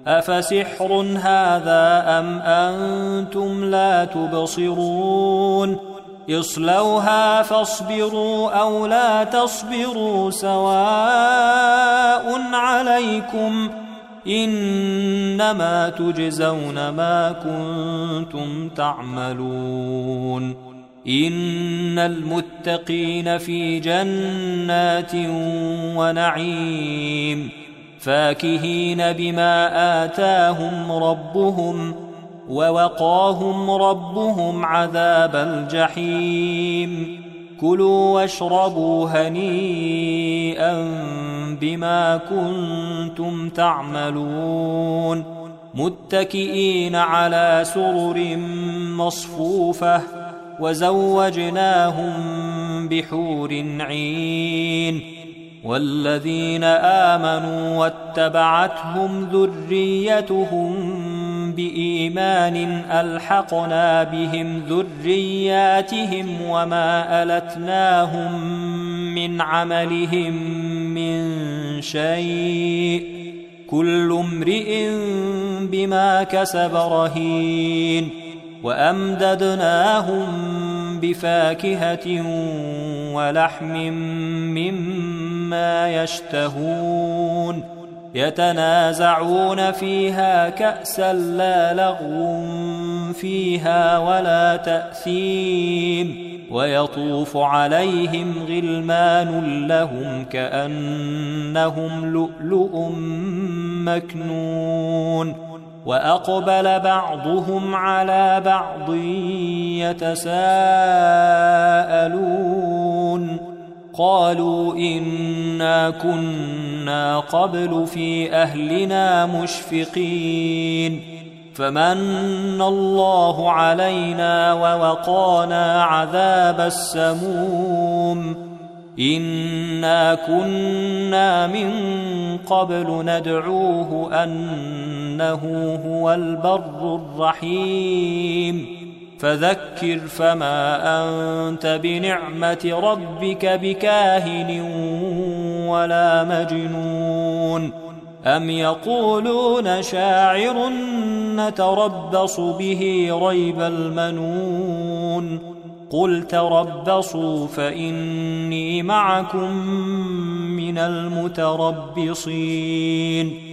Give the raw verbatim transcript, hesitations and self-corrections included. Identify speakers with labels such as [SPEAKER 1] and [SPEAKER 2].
[SPEAKER 1] أفسحر هذا أم أنتم لا تبصرون اصلوها فاصبروا أو لا تصبروا سواء عليكم إنما تجزون ما كنتم تعملون إن المتقين في جنات ونعيم فاكهين بما آتاهم ربهم ووقاهم ربهم عذاب الجحيم كلوا واشربوا هنيئا بما كنتم تعملون متكئين على سرر مصفوفة وزوجناهم بحور عين والذين آمنوا واتبعتهم ذريتهم بإيمان ألحقنا بهم ذرياتهم وما ألتناهم من عملهم من شيء كل امرئ بما كسب رهين وأمددناهم بفاكهة ولحم مما يشتهون يتنازعون فيها كأسا لا لغو فيها ولا تأثيم ويطوف عليهم غلمان لهم كأنهم لؤلؤ مكنون وأقبل بعضهم على بعض يتساءلون قالوا إنا كنا قبل في أهلنا مشفقين فمن الله علينا ووقانا عذاب السموم إنا كنا من قبل ندعوه أنه هو البر الرحيم فذكر فما أنت بنعمة ربك بكاهن ولا مجنون أم يقولون شاعر نتربص به ريب المنون قل تربصوا فإني معكم من المتربصين